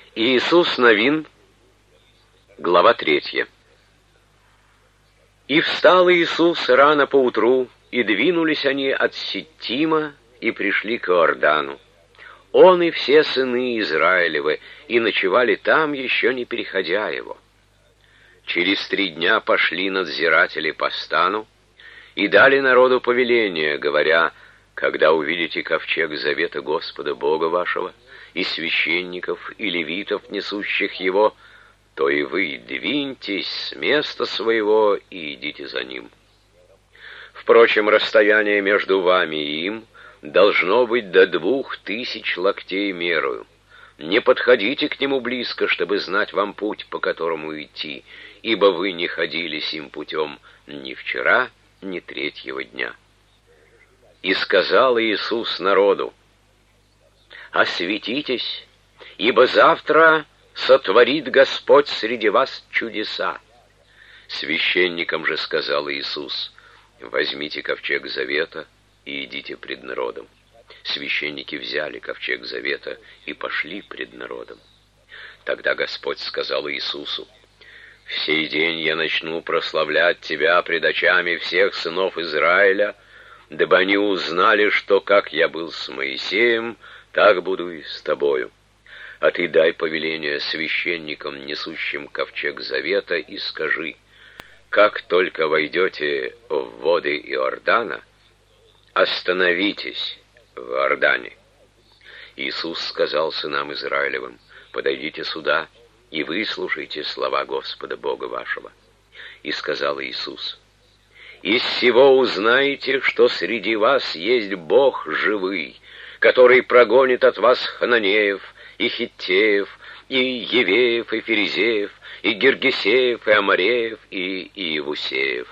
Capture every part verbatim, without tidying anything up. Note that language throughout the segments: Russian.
Иисус Новин, глава третья. «И встал Иисус рано поутру, и двинулись они от Ситтима, и пришли к Иордану. Он и все сыны Израилевы, и ночевали там, еще не переходя его. Через три дня пошли надзиратели по стану, и дали народу повеление, говоря: когда увидите ковчег завета Господа Бога вашего, и священников, и левитов, несущих его, то и вы двиньтесь с места своего и идите за ним. Впрочем, расстояние между вами и им должно быть до двух тысяч локтей мерою. Не подходите к нему близко, чтобы знать вам путь, по которому идти, ибо вы не ходили сим путем ни вчера, ни третьего дня». И сказал Иисус народу: «Осветитесь, ибо завтра сотворит Господь среди вас чудеса». Священникам же сказал Иисус: «Возьмите ковчег завета и идите пред народом». Священники взяли ковчег завета и пошли пред народом. Тогда Господь сказал Иисусу: «В сей день я начну прославлять Тебя пред очами всех сынов Израиля, дабы они узнали, что как я был с Моисеем, так буду и с тобою. А ты дай повеление священникам, несущим ковчег завета, и скажи: как только войдете в воды Иордана, остановитесь в Иордане». Иисус сказал сынам Израилевым: «Подойдите сюда и выслушайте слова Господа Бога вашего». И сказал Иисус: «Из сего узнаете, что среди вас есть Бог живый, который прогонит от вас хананеев, и хиттеев, и евеев, и ферезеев, и гиргесеев, и амореев, и иевусеев.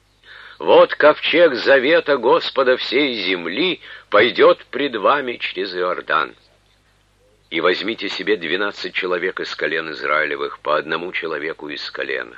Вот ковчег завета Господа всей земли пойдет пред вами через Иордан. И возьмите себе двенадцать человек из колен Израилевых, по одному человеку из колена.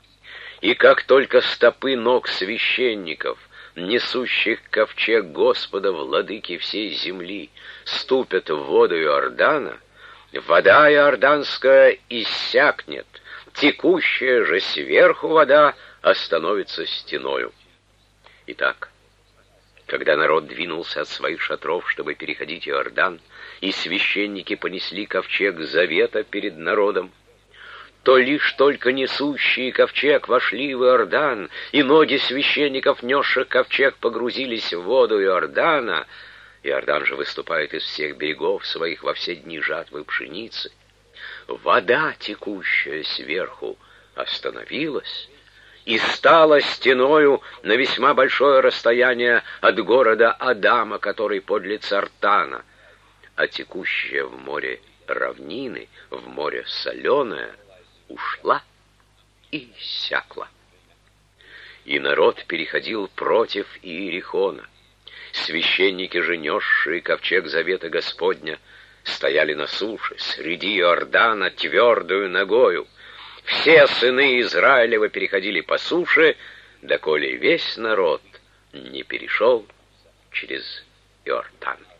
И как только стопы ног священников, несущих ковчег Господа, владыки всей земли, ступят в воду Иордана, вода иорданская иссякнет, текущая же сверху вода остановится стеною». Итак, когда народ двинулся от своих шатров, чтобы переходить Иордан, и священники понесли ковчег завета перед народом, то лишь только несущие ковчег вошли в Иордан, и ноги священников, несших ковчег, погрузились в воду Иордана. Иордан же выступает из всех берегов своих во все дни жатвы пшеницы. Вода, текущая сверху, остановилась и стала стеною на весьма большое расстояние от города Адама, который подле Цартана, а текущая в море равнины, в море соленая, ушла и иссякла. И народ переходил против Иерихона. Священники же, несшие ковчег завета Господня, стояли на суше, среди Иордана, твердую ногою. Все сыны Израилева переходили по суше, доколе весь народ не перешел через Иордан.